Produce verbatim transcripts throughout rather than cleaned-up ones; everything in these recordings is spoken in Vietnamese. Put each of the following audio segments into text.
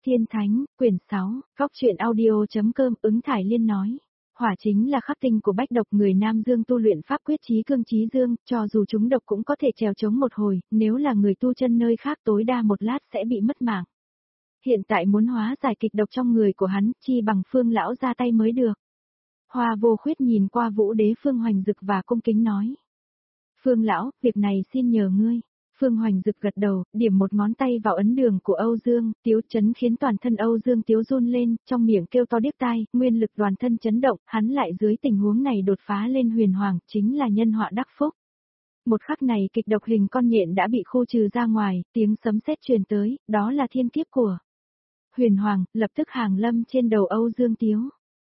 Tiên Thánh, quyển sáu, góc truyện audio.com ứng Thải Liên nói. Hỏa chính là khắc tinh của bách độc, người Nam Dương tu luyện pháp quyết chí cương chí dương, cho dù chúng độc cũng có thể trèo chống một hồi, nếu là người tu chân nơi khác tối đa một lát sẽ bị mất mạng. Hiện tại muốn hóa giải kịch độc trong người của hắn, chi bằng Phương lão ra tay mới được. Hoa Vô Khuyết nhìn qua Vũ Đế Phương Hoành Dực và cung kính nói. Phương lão, việc này xin nhờ ngươi. Phương Hoành Dực gật đầu, điểm một ngón tay vào ấn đường của Âu Dương, Tiếu chấn khiến toàn thân Âu Dương Tiếu run lên, trong miệng kêu to điếc tai, nguyên lực toàn thân chấn động, hắn lại dưới tình huống này đột phá lên huyền hoàng, chính là nhân họa đắc phúc. Một khắc này kịch độc hình con nhện đã bị khu trừ ra ngoài, tiếng sấm sét truyền tới, đó là thiên kiếp của huyền hoàng, lập tức hàng lâm trên đầu Âu Dương Tiếu.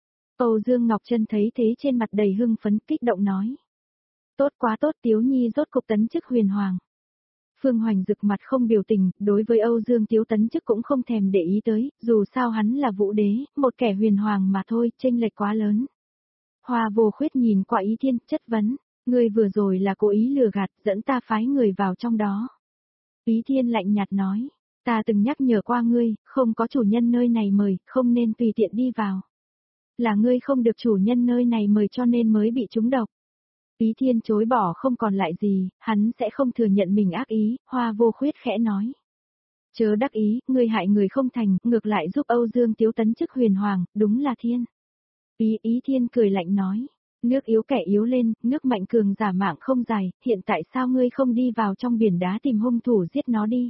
Âu Dương Ngọc Trân thấy thế trên mặt đầy hưng phấn, kích động nói. Tốt quá tốt, Tiếu Nhi rốt cục tấn chức huyền hoàng. Phương Hoành Dực mặt không biểu tình, đối với Âu Dương Tiếu tấn chức cũng không thèm để ý tới, dù sao hắn là Vũ Đế, một kẻ huyền hoàng mà thôi, chênh lệch quá lớn. Hoa Vô Khuyết nhìn qua Ý Thiên, chất vấn, ngươi vừa rồi là cố ý lừa gạt, dẫn ta phái người vào trong đó. Ý Thiên lạnh nhạt nói, ta từng nhắc nhở qua ngươi, không có chủ nhân nơi này mời, không nên tùy tiện đi vào. Là ngươi không được chủ nhân nơi này mời cho nên mới bị trúng độc. Ý Thiên chối bỏ không còn lại gì, hắn sẽ không thừa nhận mình ác ý, Hoa Vô Khuyết khẽ nói. Chớ đắc ý, ngươi hại người không thành, ngược lại giúp Âu Dương Tiếu tấn chức huyền hoàng, đúng là thiên. Ý Ý Thiên cười lạnh nói, nước yếu kẻ yếu lên, nước mạnh cường giả mạng không dài, hiện tại sao ngươi không đi vào trong biển đá tìm hung thủ giết nó đi.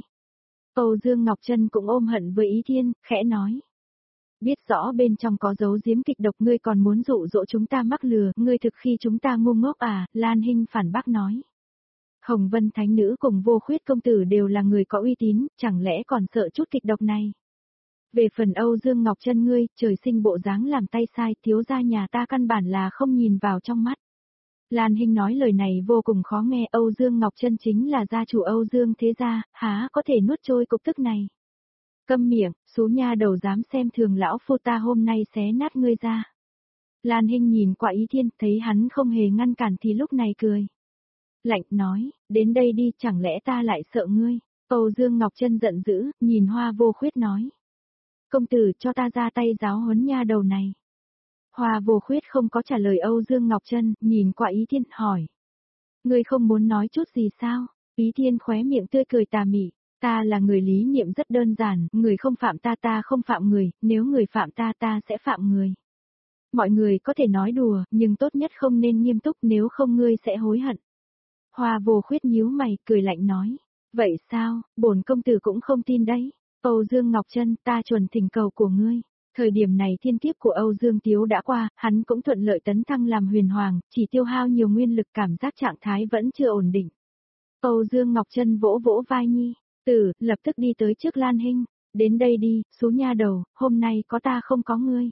Âu Dương Ngọc Trân cũng ôm hận với Ý Thiên, khẽ nói. Biết rõ bên trong có dấu giếm kịch độc, ngươi còn muốn dụ dỗ chúng ta mắc lừa, ngươi thực khi chúng ta ngu ngốc à, Lan Hinh phản bác nói. Hồng Vân Thánh Nữ cùng Vô Khuyết công tử đều là người có uy tín, chẳng lẽ còn sợ chút kịch độc này. Về phần Âu Dương Ngọc Trân ngươi, trời sinh bộ dáng làm tay sai, thiếu gia nhà ta căn bản là không nhìn vào trong mắt. Lan Hinh nói lời này vô cùng khó nghe, Âu Dương Ngọc Trân chính là gia chủ Âu Dương thế gia, há có thể nuốt trôi cục tức này. Câm miệng, số nha đầu dám xem thường lão phu ta hôm nay xé nát ngươi ra. Lan Hinh nhìn qua Ý Thiên, thấy hắn không hề ngăn cản thì lúc này cười. Lạnh nói, đến đây đi, chẳng lẽ ta lại sợ ngươi. Âu Dương Ngọc Trân giận dữ, nhìn Hoa Vô Khuyết nói. Công tử cho ta ra tay giáo huấn nha đầu này. Hoa Vô Khuyết không có trả lời Âu Dương Ngọc Trân, nhìn qua Ý Thiên, hỏi. Ngươi không muốn nói chút gì sao? Ý Thiên khóe miệng tươi cười tà mị. Ta là người lý niệm rất đơn giản, người không phạm ta ta không phạm người, nếu người phạm ta ta sẽ phạm người. Mọi người có thể nói đùa, nhưng tốt nhất không nên nghiêm túc, nếu không ngươi sẽ hối hận. Hoa Vô Khuyết nhíu mày, cười lạnh nói. Vậy sao, bổn công tử cũng không tin đấy. Âu Dương Ngọc Trân, ta chuẩn thỉnh cầu của ngươi. Thời điểm này thiên kiếp của Âu Dương Tiếu đã qua, hắn cũng thuận lợi tấn thăng làm huyền hoàng, chỉ tiêu hao nhiều nguyên lực, cảm giác trạng thái vẫn chưa ổn định. Âu Dương Ngọc Trân vỗ vỗ vai Nhi. Tử, lập tức đi tới trước Lan Hinh, đến đây đi, số nha đầu, hôm nay có ta không có ngươi.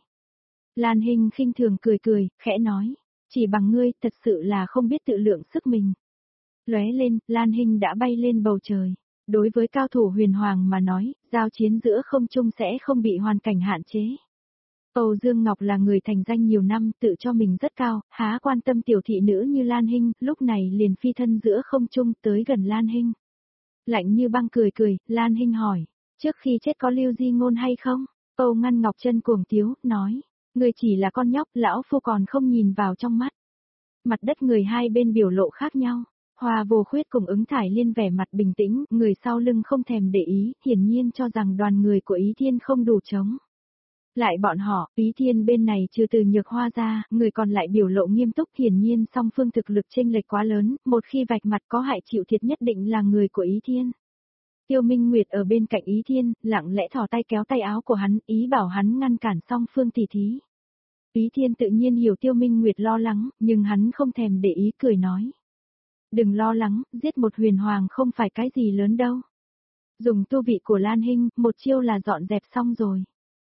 Lan Hinh khinh thường cười cười, khẽ nói, chỉ bằng ngươi, thật sự là không biết tự lượng sức mình. Lóe lên, Lan Hinh đã bay lên bầu trời. Đối với cao thủ huyền hoàng mà nói, giao chiến giữa không trung sẽ không bị hoàn cảnh hạn chế. Âu Dương Ngọc là người thành danh nhiều năm, tự cho mình rất cao, há quan tâm tiểu thị nữ như Lan Hinh, lúc này liền phi thân giữa không trung tới gần Lan Hinh. Lạnh như băng cười cười, Lan Hinh hỏi, trước khi chết có lưu di ngôn hay không? Âu Ngân Ngọc Trân cuồng tiếu, nói, người chỉ là con nhóc, lão phu còn không nhìn vào trong mắt. Mặt đất người hai bên biểu lộ khác nhau, Hoa Vô Khuyết cùng ứng Thải Liên vẻ mặt bình tĩnh, người sau lưng không thèm để ý, hiển nhiên cho rằng đoàn người của Ý Thiên không đủ chống. Lại bọn họ, Ý Thiên bên này trừ từ Nhược Hoa ra, người còn lại biểu lộ nghiêm túc, hiển nhiên song phương thực lực chênh lệch quá lớn, một khi vạch mặt có hại chịu thiệt nhất định là người của Ý Thiên. Tiêu Minh Nguyệt ở bên cạnh Ý Thiên, lặng lẽ thò tay kéo tay áo của hắn, ý bảo hắn ngăn cản song phương tỉ thí. Ý Thiên tự nhiên hiểu Tiêu Minh Nguyệt lo lắng, nhưng hắn không thèm để ý, cười nói. Đừng lo lắng, giết một huyền hoàng không phải cái gì lớn đâu. Dùng tu vị của Lan Hinh, một chiêu là dọn dẹp xong rồi.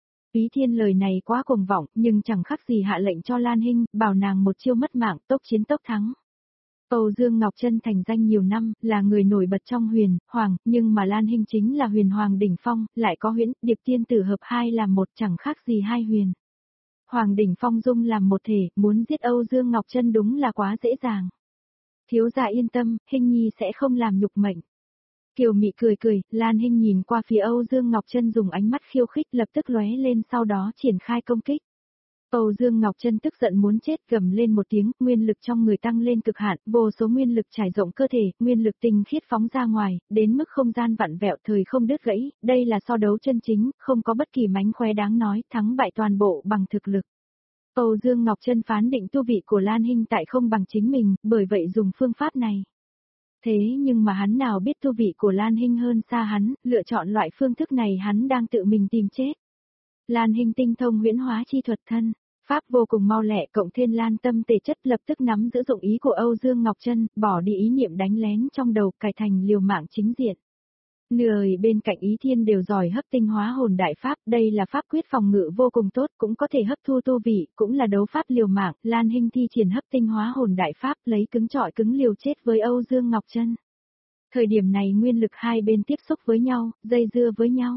Ý Thiên lời này quá cuồng vọng, nhưng chẳng khác gì hạ lệnh cho Lan Hinh, bảo nàng một chiêu mất mạng, tốc chiến tốc thắng. Âu Dương Ngọc Trân thành danh nhiều năm, là người nổi bật trong huyền, hoàng, nhưng mà Lan Hinh chính là huyền hoàng đỉnh phong, lại có huyễn, điệp tiên tử hợp hai làm một, chẳng khác gì hai huyền. Hoàng đỉnh phong dung làm một thể, muốn giết Âu Dương Ngọc Trân đúng là quá dễ dàng. Thiếu gia yên tâm, Hinh Nhi sẽ không làm nhục mệnh. Kiều Mị cười cười, Lan Hinh nhìn qua phía Âu Dương Ngọc Trân dùng ánh mắt khiêu khích lập tức lóe lên sau đó triển khai công kích. Âu Dương Ngọc Trân tức giận muốn chết gầm lên một tiếng, nguyên lực trong người tăng lên cực hạn, vô số nguyên lực trải rộng cơ thể, nguyên lực tinh khiết phóng ra ngoài, đến mức không gian vặn vẹo thời không đứt gãy, đây là so đấu chân chính, không có bất kỳ mánh khóe đáng nói, thắng bại toàn bộ bằng thực lực. Âu Dương Ngọc Trân phán định tu vị của Lan Hinh tại không bằng chính mình, bởi vậy dùng phương pháp này. Thế nhưng mà hắn nào biết tu vị của Lan Hinh hơn xa hắn, lựa chọn loại phương thức này hắn đang tự mình tìm chết. Lan Hinh tinh thông huyễn hóa chi thuật thân, pháp vô cùng mau lẹ cộng thêm Lan tâm tề chất lập tức nắm giữ dụng ý của Âu Dương Ngọc Trân, bỏ đi ý niệm đánh lén trong đầu cải thành liều mạng chính diện. Người bên cạnh Ý Thiên đều giỏi hấp tinh hóa hồn đại pháp, đây là pháp quyết phòng ngự vô cùng tốt, cũng có thể hấp thu tu vị, cũng là đấu pháp liều mạng, Lan Hinh thi triển hấp tinh hóa hồn đại pháp lấy cứng trọi cứng liều chết với Âu Dương Ngọc Trân. Thời điểm này nguyên lực hai bên tiếp xúc với nhau, dây dưa với nhau.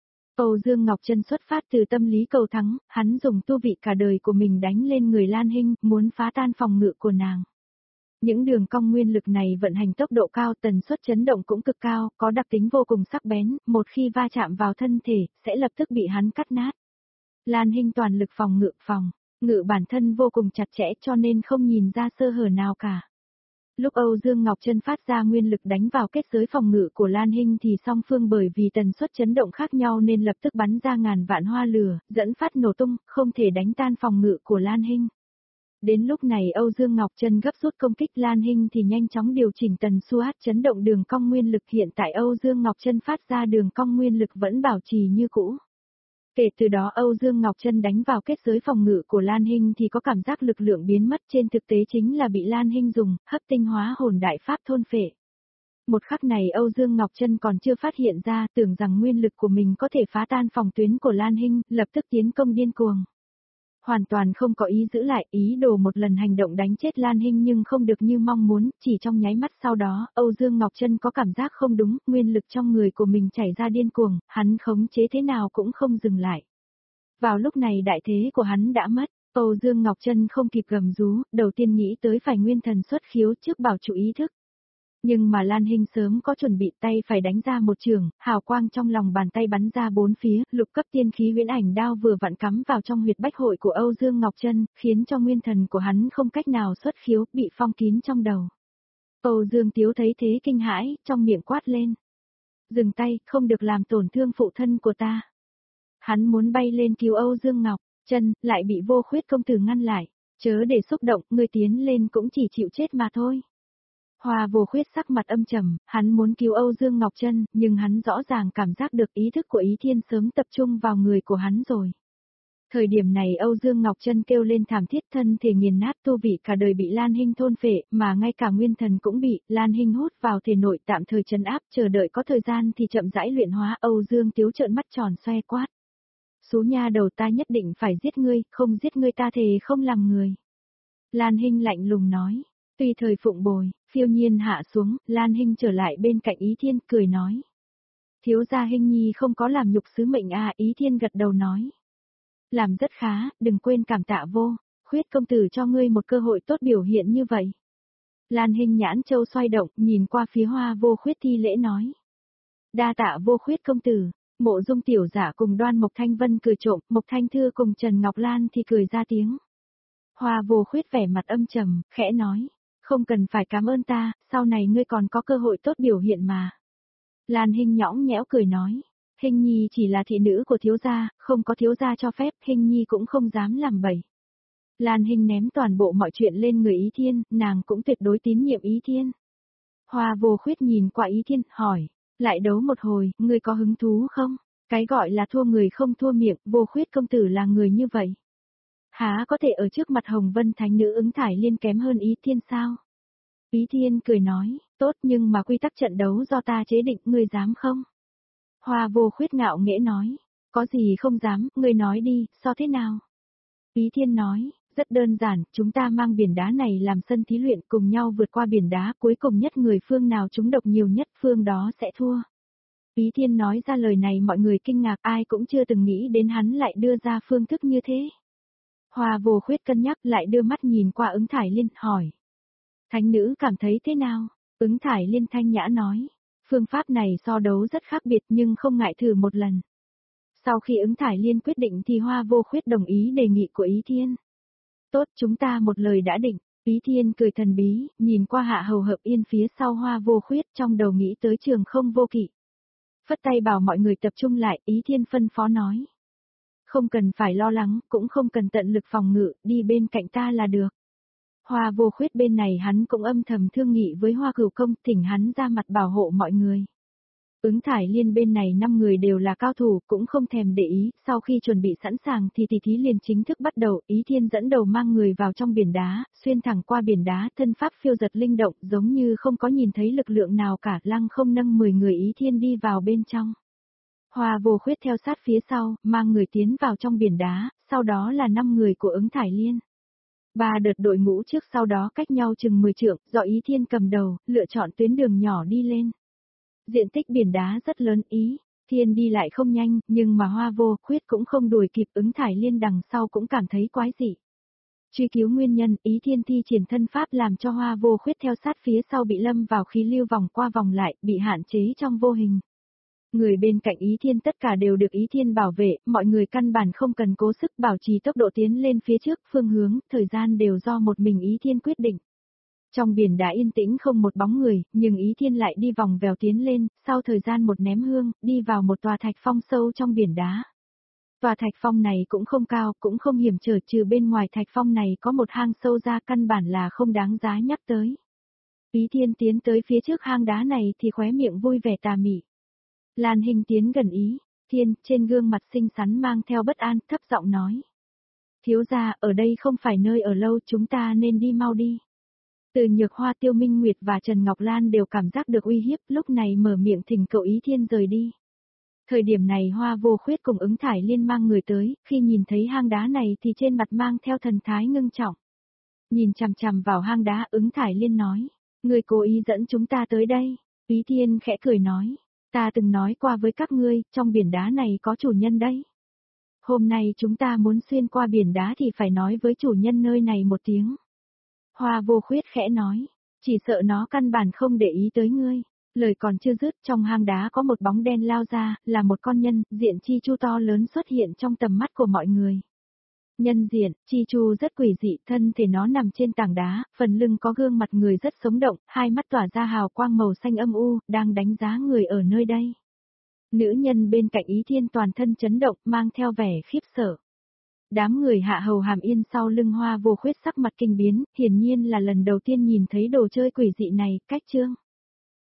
Âu Dương Ngọc Trân xuất phát từ tâm lý cầu thắng, hắn dùng tu vị cả đời của mình đánh lên người Lan Hinh, muốn phá tan phòng ngự của nàng. Những đường cong nguyên lực này vận hành tốc độ cao, tần suất chấn động cũng cực cao, có đặc tính vô cùng sắc bén, một khi va chạm vào thân thể, sẽ lập tức bị hắn cắt nát. Lan Hinh toàn lực phòng ngự phòng, ngự bản thân vô cùng chặt chẽ cho nên không nhìn ra sơ hở nào cả. Lúc Âu Dương Ngọc Trân phát ra nguyên lực đánh vào kết giới phòng ngự của Lan Hinh thì song phương bởi vì tần suất chấn động khác nhau nên lập tức bắn ra ngàn vạn hoa lửa, dẫn phát nổ tung, không thể đánh tan phòng ngự của Lan Hinh. Đến lúc này Âu Dương Ngọc Trân gấp rút công kích Lan Hinh thì nhanh chóng điều chỉnh tần suất chấn động đường cong nguyên lực, hiện tại Âu Dương Ngọc Trân phát ra đường cong nguyên lực vẫn bảo trì như cũ. Kể từ đó Âu Dương Ngọc Trân đánh vào kết giới phòng ngự của Lan Hinh thì có cảm giác lực lượng biến mất, trên thực tế chính là bị Lan Hinh dùng hấp tinh hóa hồn đại pháp thôn phệ. Một khắc này Âu Dương Ngọc Trân còn chưa phát hiện ra, tưởng rằng nguyên lực của mình có thể phá tan phòng tuyến của Lan Hinh, lập tức tiến công điên cuồng. Hoàn toàn không có ý giữ lại, ý đồ một lần hành động đánh chết Lan Hinh nhưng không được như mong muốn, chỉ trong nháy mắt sau đó, Âu Dương Ngọc Trân có cảm giác không đúng, nguyên lực trong người của mình chảy ra điên cuồng, hắn khống chế thế nào cũng không dừng lại. Vào lúc này đại thế của hắn đã mất, Âu Dương Ngọc Trân không kịp gầm rú, đầu tiên nghĩ tới phải nguyên thần xuất khiếu trước bảo trụ ý thức. Nhưng mà Lan Hinh sớm có chuẩn bị, tay phải đánh ra một trường, hào quang trong lòng bàn tay bắn ra bốn phía, lục cấp tiên khí huyễn ảnh đao vừa vặn cắm vào trong huyệt bách hội của Âu Dương Ngọc Trân, khiến cho nguyên thần của hắn không cách nào xuất khiếu, bị phong kín trong đầu. Âu Dương Tiếu thấy thế kinh hãi, trong miệng quát lên. Dừng tay, không được làm tổn thương phụ thân của ta. Hắn muốn bay lên cứu Âu Dương Ngọc Trân, lại bị Vô Khuyết công tử ngăn lại. Chớ để xúc động, người tiến lên cũng chỉ chịu chết mà thôi. Hoa Vô Khuyết sắc mặt âm trầm, hắn muốn cứu Âu Dương Ngọc Trân, nhưng hắn rõ ràng cảm giác được ý thức của Ý Thiên sớm tập trung vào người của hắn rồi. Thời điểm này Âu Dương Ngọc Trân kêu lên thảm thiết, thân thể nghiền nát, tu vị cả đời bị Lan Hinh thôn phệ, mà ngay cả nguyên thần cũng bị Lan Hinh hút vào thể nội tạm thời trấn áp, chờ đợi có thời gian thì chậm rãi luyện hóa. Âu Dương Tiếu trợn mắt tròn xoe quát. Số nha đầu, ta nhất định phải giết ngươi, không giết ngươi ta thề không làm người. Lan Hinh lạnh lùng nói. Tùy thời phụng bồi, phiêu nhiên hạ xuống, Lan Hinh trở lại bên cạnh Ý Thiên, cười nói. Thiếu gia Hinh nhi không có làm nhục sứ mệnh à, Ý Thiên gật đầu nói. Làm rất khá, đừng quên cảm tạ Vô Khuyết công tử cho ngươi một cơ hội tốt biểu hiện như vậy. Lan Hinh nhãn châu xoay động, nhìn qua phía Hoa Vô Khuyết thi lễ nói. Đa tạ Vô Khuyết công tử. Mộ Dung tiểu giả cùng Đoan Mộc Thanh Vân cười trộm, Mộc Thanh Thư cùng Trần Ngọc Lan thì cười ra tiếng. Hoa Vô Khuyết vẻ mặt âm trầm, khẽ nói. Không cần phải cảm ơn ta, sau này ngươi còn có cơ hội tốt biểu hiện mà. Lan Hinh nhõng nhẽo cười nói. Hinh nhi chỉ là thị nữ của thiếu gia, không có thiếu gia cho phép, Hinh nhi cũng không dám làm bậy. Lan Hinh ném toàn bộ mọi chuyện lên người Ý Thiên, nàng cũng tuyệt đối tín nhiệm Ý Thiên. Hoa Vô Khuyết nhìn qua Ý Thiên, hỏi. Lại đấu một hồi, ngươi có hứng thú không? Cái gọi là thua người không thua miệng, Vô Khuyết công tử là người như vậy. Há có thể ở trước mặt Hồng Vân Thánh Nữ Ứng Thải Liên kém hơn Ý Thiên sao? Ý Thiên cười nói, tốt nhưng mà quy tắc trận đấu do ta chế định, ngươi dám không? Hoa Vô Khuyết ngạo nghễ nói, có gì không dám, ngươi nói đi, so thế nào? Ý Thiên nói, rất đơn giản, chúng ta mang biển đá này làm sân thí luyện, cùng nhau vượt qua biển đá, cuối cùng nhất người phương nào trúng độc nhiều nhất phương đó sẽ thua. Ý Thiên nói ra lời này mọi người kinh ngạc, ai cũng chưa từng nghĩ đến hắn lại đưa ra phương thức như thế. Hoa Vô Khuyết cân nhắc lại đưa mắt nhìn qua Ứng Thải Liên, hỏi. Thánh nữ cảm thấy thế nào? Ứng Thải Liên thanh nhã nói. Phương pháp này so đấu rất khác biệt nhưng không ngại thử một lần. Sau khi ứng thải liên quyết định thì Hoa Vô Khuyết đồng ý đề nghị của Ý Thiên. Tốt, chúng ta một lời đã định. Ý Thiên cười thần bí, nhìn qua Hạ Hầu Hợp Yên phía sau Hoa Vô Khuyết, trong đầu nghĩ tới Trường Không Vô Kỵ. Phất tay bảo mọi người tập trung lại, Ý Thiên phân phó nói. Không cần phải lo lắng, cũng không cần tận lực phòng ngự, đi bên cạnh ta là được. Hoa Vô Khuyết bên này hắn cũng âm thầm thương nghị với Hoa Cửu Công, thỉnh hắn ra mặt bảo hộ mọi người. Ứng thải liên bên này năm người đều là cao thủ, cũng không thèm để ý, sau khi chuẩn bị sẵn sàng thì tỷ thí liền chính thức bắt đầu. Ý Thiên dẫn đầu mang người vào trong biển đá, xuyên thẳng qua biển đá, thân pháp phiêu giật linh động, giống như không có nhìn thấy lực lượng nào cả. Lăng không nâng mười người Ý Thiên đi vào bên trong. Hoa Vô Khuyết theo sát phía sau, mang người tiến vào trong biển đá, sau đó là năm người của ứng thải liên. Ba đợt đội ngũ trước sau đó cách nhau chừng mười trượng, do Ý Thiên cầm đầu, lựa chọn tuyến đường nhỏ đi lên. Diện tích biển đá rất lớn, Ý Thiên đi lại không nhanh, nhưng mà Hoa Vô Khuyết cũng không đuổi kịp, ứng thải liên đằng sau cũng cảm thấy quái dị. Truy cứu nguyên nhân, Ý Thiên thi triển thân pháp làm cho Hoa Vô Khuyết theo sát phía sau bị lâm vào khí lưu vòng qua vòng lại, bị hạn chế trong vô hình. Người bên cạnh Ý Thiên tất cả đều được Ý Thiên bảo vệ, mọi người căn bản không cần cố sức bảo trì tốc độ tiến lên phía trước, phương hướng, thời gian đều do một mình Ý Thiên quyết định. Trong biển đá yên tĩnh không một bóng người, nhưng Ý Thiên lại đi vòng vèo tiến lên, sau thời gian một ném hương, đi vào một tòa thạch phong sâu trong biển đá. Tòa thạch phong này cũng không cao, cũng không hiểm trở, trừ bên ngoài thạch phong này có một hang sâu ra, căn bản là không đáng giá nhắc tới. Ý Thiên tiến tới phía trước hang đá này thì khóe miệng vui vẻ tà mị. Lan Hình tiến gần Ý Thiên, trên gương mặt xinh xắn mang theo bất an, thấp giọng nói. Thiếu gia, ở đây không phải nơi ở lâu, chúng ta nên đi mau đi. Từ Nhược Hoa, Tiêu Minh Nguyệt và Trần Ngọc Lan đều cảm giác được uy hiếp, lúc này mở miệng thỉnh cầu Ý Thiên rời đi. Thời điểm này Hoa Vô Khuyết cùng ứng thải liên mang người tới, khi nhìn thấy hang đá này thì trên mặt mang theo thần thái ngưng trọng. Nhìn chằm chằm vào hang đá, ứng thải liên nói. Người cố ý dẫn chúng ta tới đây. Ý Thiên khẽ cười nói. Ta từng nói qua với các ngươi, trong biển đá này có chủ nhân đấy. Hôm nay chúng ta muốn xuyên qua biển đá thì phải nói với chủ nhân nơi này một tiếng. Hoa Vô Khuyết khẽ nói, chỉ sợ nó căn bản không để ý tới ngươi. Lời còn chưa dứt, trong hang đá có một bóng đen lao ra, là một con nhân, diện chi chu to lớn xuất hiện trong tầm mắt của mọi người. Nhân diện, chi chu rất quỷ dị, thân thể nó nằm trên tảng đá, phần lưng có gương mặt người rất sống động, hai mắt tỏa ra hào quang màu xanh âm u, đang đánh giá người ở nơi đây. Nữ nhân bên cạnh Ý Thiên toàn thân chấn động, mang theo vẻ khiếp sợ. Đám người Hạ Hầu Hàm Yên sau lưng Hoa Vô Khuyết sắc mặt kinh biến, hiển nhiên là lần đầu tiên nhìn thấy đồ chơi quỷ dị này, cách chương.